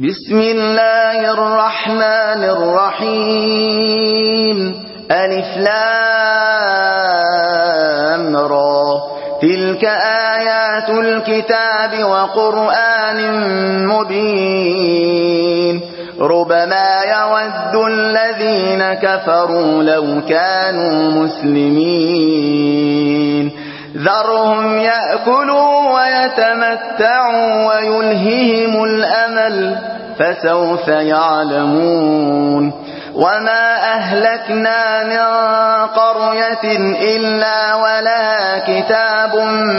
بسم الله الرحمن الرحيم ألف لام را تلك آيات الكتاب وقرآن مبين ربما يود الذين كفروا لو كانوا مسلمين ذرهم يأكلوا ويتمتعوا ويلههم الأمل فسوف يعلمون وما أهلكنا من قرية إلا ولها كتاب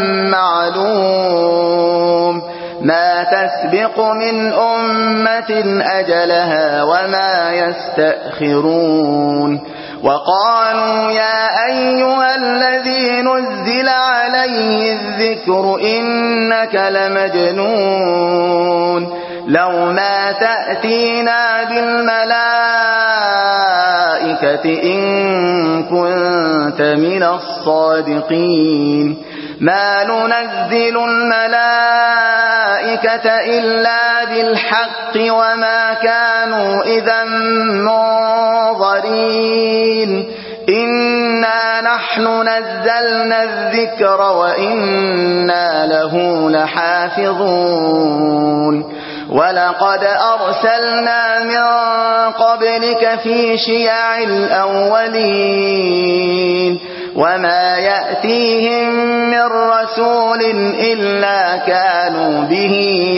معلوم ما تسبق من أمة أجلها وما يستأخرون وقالوا يا أيها الذي نزل عليه الذكر إنك لمجنون لو ما تأتينا بالملائكة إن كنت من الصادقين ما ننزل الملائكة إلا بالحق وما كانوا إذا منظرين إنا نحن نزلنا الذكر وإنا له لحافظون ولقد أرسلنا من قبلك في شيع الأولين وما يأتيهم من رسول إلا كانوا به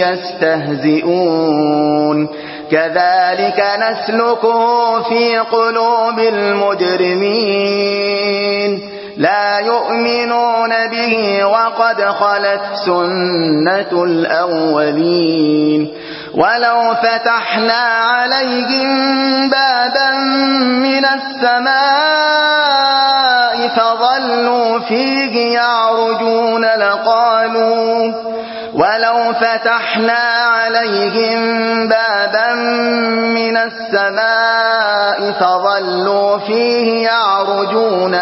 يستهزئون كذلك نسلكه في قلوب المجرمين لا يؤمنون به وقد خلت سنة الأولين ولو فتحنا عليهم بابا من السماء فظلوا فيه يعرجون ولو فتحنا عليهم بابا من السماء فظلوا فيه يعرجون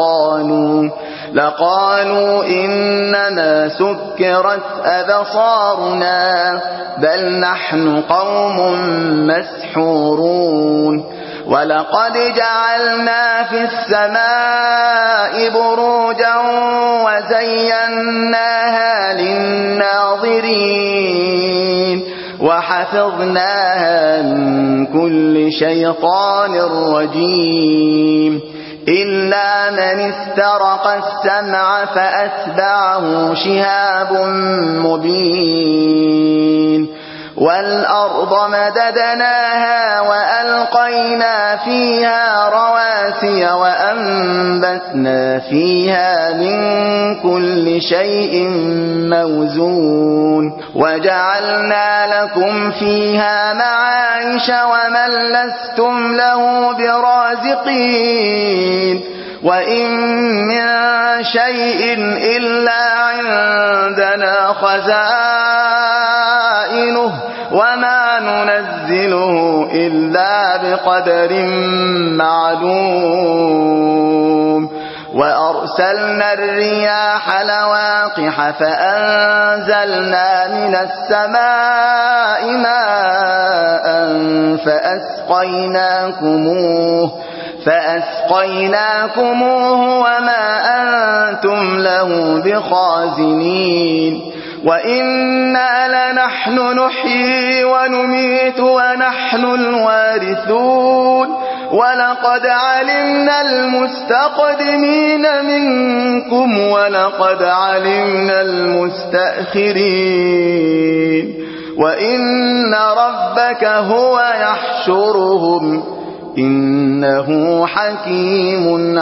لقالوا إنما سكرت أبصارنا بل نحن قوم مسحورون ولقد جعلنا في السماء بروجا وزيناها للناظرين وحفظناها من كل شيطان رجيم إلا من استرق السمع فأتبعه شهاب مبين والأرض مددناها وألقينا فيها رواسي وأنبتنا فيها من كل شيء موزون وجعلنا لكم فيها معايش ومن لستم له برازقين وإن من شيء إلا عندنا خزائنه وما ننزله إلا بقدر معلوم وأرسلنا الرياح لواقح فأنزلنا من السماء ماء فأسقيناكموه وما أنتم له بخازنين وإنا لنحن نحيي ونميت ونحن الوارثون ولقد علمنا المستقدمين منكم ولقد علمنا المستأخرين وإن ربك هو يحشرهم إنه حكيم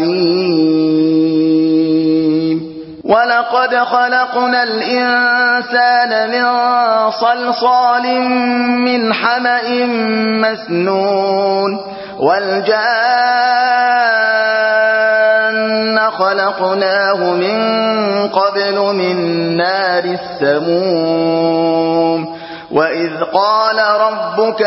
عليم ولقد خلقنا الإنسان من صلصال من حمأ مسنون والجان خلقناه من قبل من نار السموم وإذ قال ربك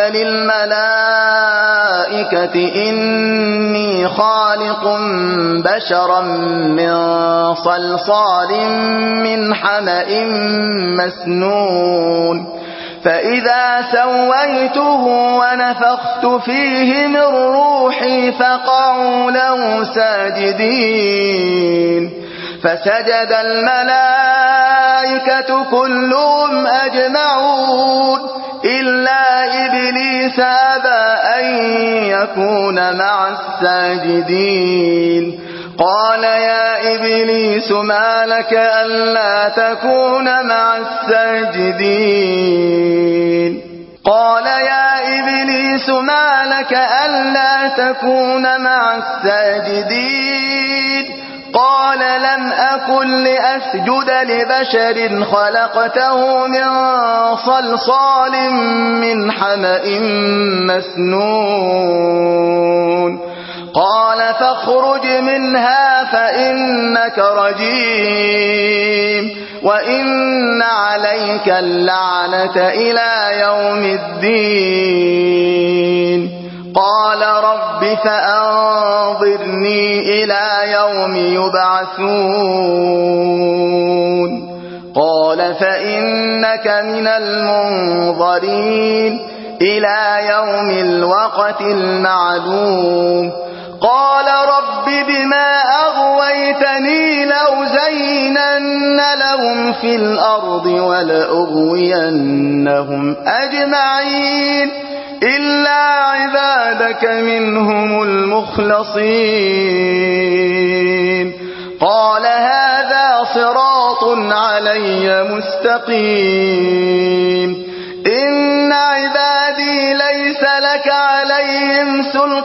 للملائكة إني خالق بشرا من صلصال من حمأ مسنون فإذا سويته ونفخت فيه من روحي فقعوا له ساجدين فسجد الملائكة كلهم أجمعون إلا إبليس أبى أن يكون مع الساجدين قال يا إبليس ما لك ألا تكون مع الساجدين قال يا إبليس ما لك ألا تكون مع الساجدين قال لم أكن لأسجد لبشر خلقته من صلصال من حمأ مسنون قال فاخرج منها فإنك رجيم وإن عليك اللعنة إلى يوم الدين قال رب فأنظرني إلى يوم يبعثون قال فإنك من المنظرين إلى يوم الوقت المعلوم قال رب بما أغويتني لأزينن لهم في الأرض ولأغوينهم أجمعين إلا عبادك منهم المخلصين قال هذا صراط علي مستقيم إن عبادي ليس لك عليهم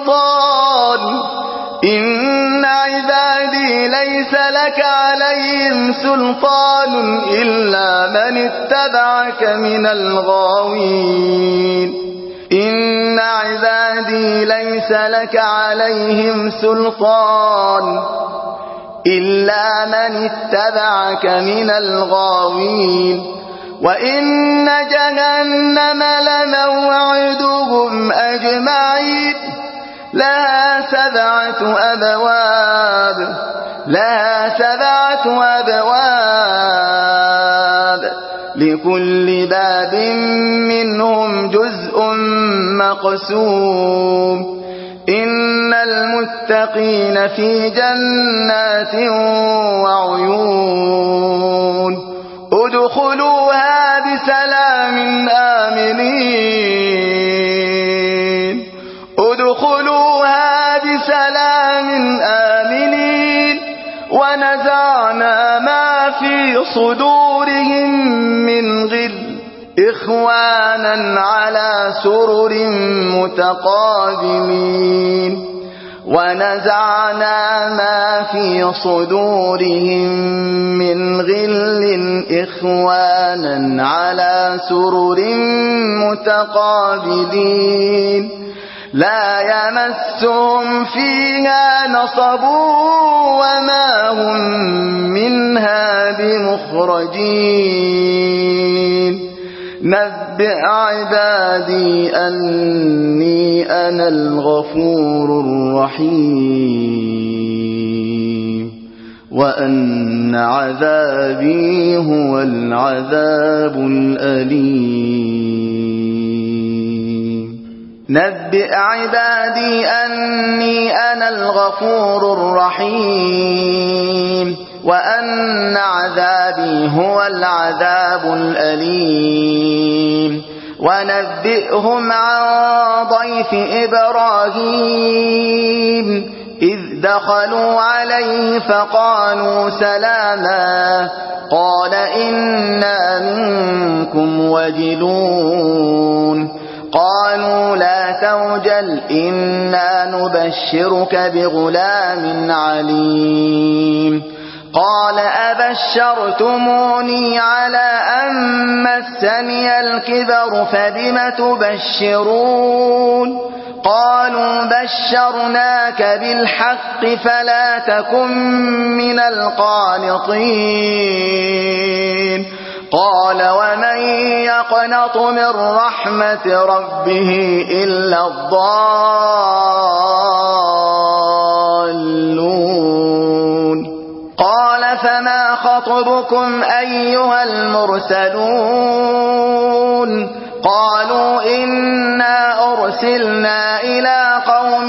سلطان إلا من اتبعك من الغاوين إن عبادي ليس لك عليهم سلطان إلا من اتبعك من الغاوين وإن جهنم لموعدهم أجمعين لها سبعة أبواب لكل باب منهم جزء مقسوم إن المتقين في جنات وعيون ادخلوها بسلام آمنين ونزعنا ما في صدورهم من غل إخوانا على سرر متقابلين لا يمسهم فيها نصب وما هم منها بمخرجين نبئ عبادي أني أنا الغفور الرحيم وأن عذابي هو العذاب الأليم نبئ عبادي أني أنا الغفور الرحيم وأن عذابي هو العذاب الأليم ونبئهم عن ضيف إبراهيم إذ دخلوا عليه فقالوا سلاما قال إنا منكم وجلون قالوا لا توجل إنا نبشرك بغلام عليم قال أبشرتموني على أن مسني الكبر فبم تبشرون قالوا بشرناك بالحق فلا تكن من القانطين قال ومن يقنط من رحمة ربه إلا الضالون قال فما خطبكم أيها المرسلون قالوا إنا أرسلنا إلى قوم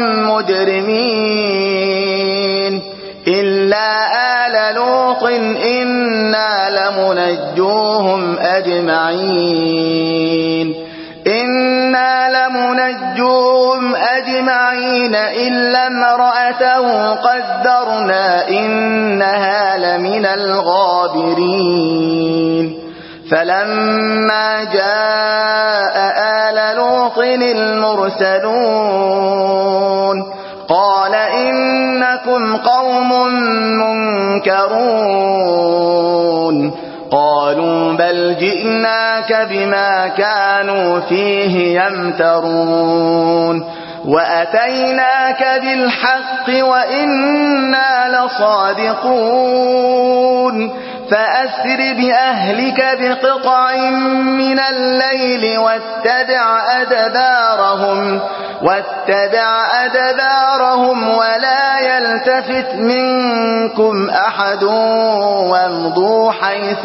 مجرمين إلا آل لوط إنا لمنجوهم أجمعين إلا امرأته قدرنا إنها لمن الغابرين فلما جاء آل لوط المرسلون قال إنكم قوم منكرون قالوا بل جئناك بما كانوا فيه يمترون وأتيناك بالحق وإنا لصادقون فأسر بأهلك بقطع من الليل واتبع أدبارهم ولا يلتفت منكم أحد وامضوا حيث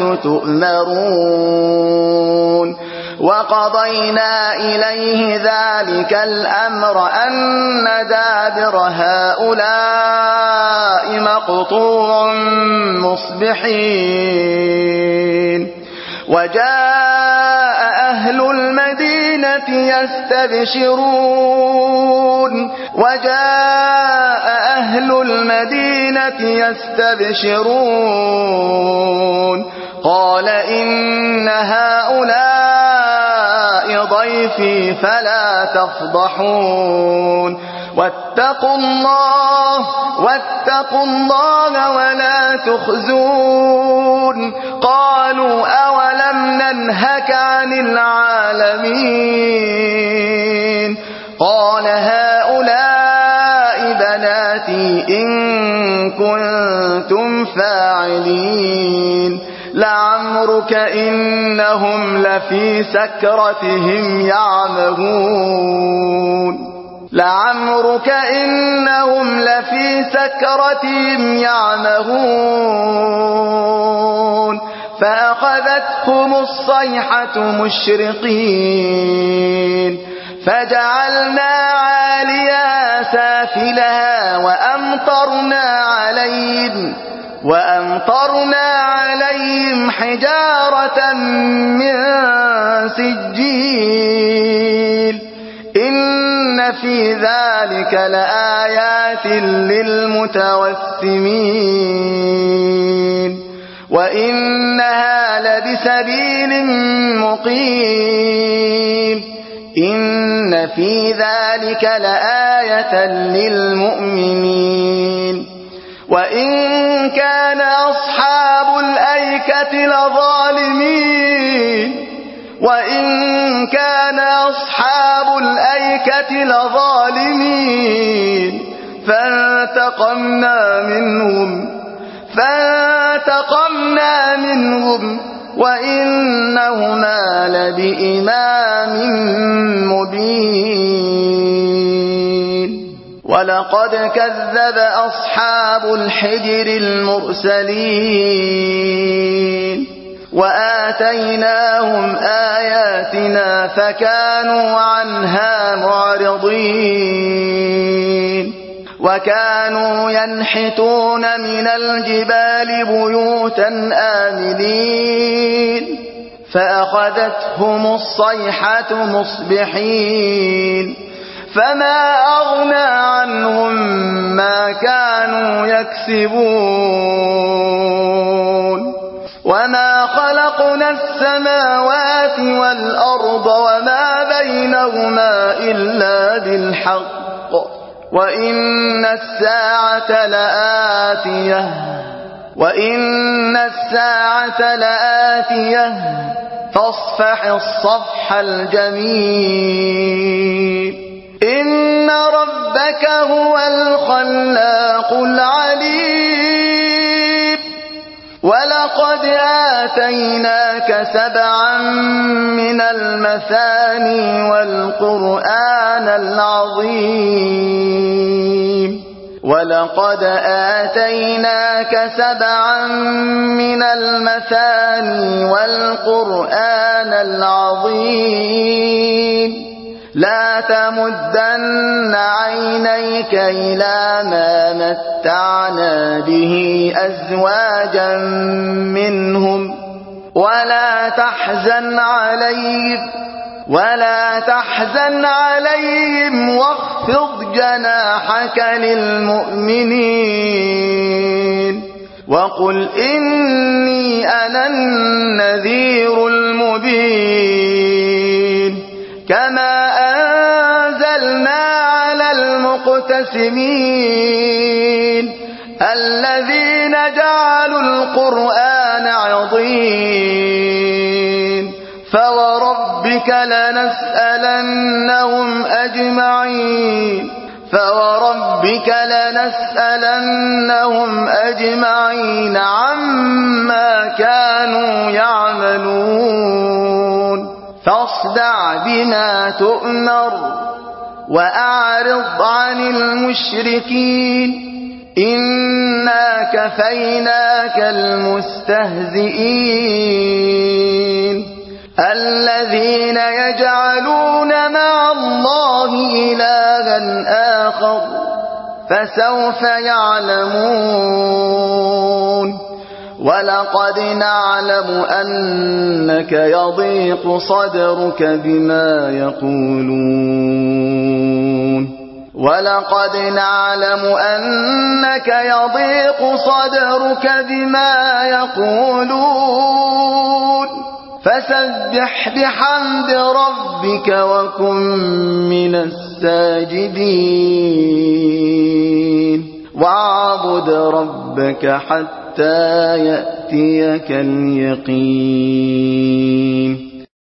تؤمرون وقضينا إليه ذلك الأمر أن دابر هؤلاء مقطوع مصبحين وجاء أهل المدينة يستبشرون قال إن هؤلاء ضيفي فلا تفضحون واتقوا الله ولا تخزون قالوا أولم ننهك عن العالمين قال هؤلاء بناتي إن كنتم فاعلين لعمرك إنهم لفي سكرتهم يعمهون فأخذتهم الصيحة مشرقين فجعلنا عاليها سافلها وأمطرنا عليهم حجارة من سجيل إن في ذلك لآيات للمتوسمين وإنها لبسبيل مقيم إن في ذلك لآية للمؤمنين وإن كان أصحاب الأيكة لظالمين فانتقمنا منهم وإنهما لبإمام مبين ولقد كذب أصحاب الحجر المرسلين وآتيناهم آياتنا فكانوا عنها معرضين وكانوا ينحتون من الجبال بيوتا آمنين فأخذتهم الصيحة مصبحين فما أغنى عنهم ما كانوا يكسبون وما خلقنا السماوات والأرض وما بينهما إلا بالحق وإن الساعة لآتية فاصفح الصفح الجميل إن ربك هو الخلاق العليم ولقد آتيناك 7 من المثاني والقرآن العظيم ولقد آتيناك 7 من المثاني والقرآن العظيم لا تمدن عينيك إلى ما متعنا به أزواجا منهم ولا تحزن عليهم واخفض جناحك للمؤمنين وقل إني أنا النذير المبين كما أنزلنا على المقتسمين الذين جعلوا القرآن عضين فوربك لنسألنهم أجمعين عما كانوا يعملون فاصدع بما تؤمر وأعرض عن المشركين إنا كفيناك المستهزئين الذين يجعلون مع الله إلها آخر فسوف يعلمون ولقد نعلم أنك يضيق صدرك بما يقولون فسبح بحمد ربك وكن من الساجدين واعبد ربك حتى يأتيك اليقين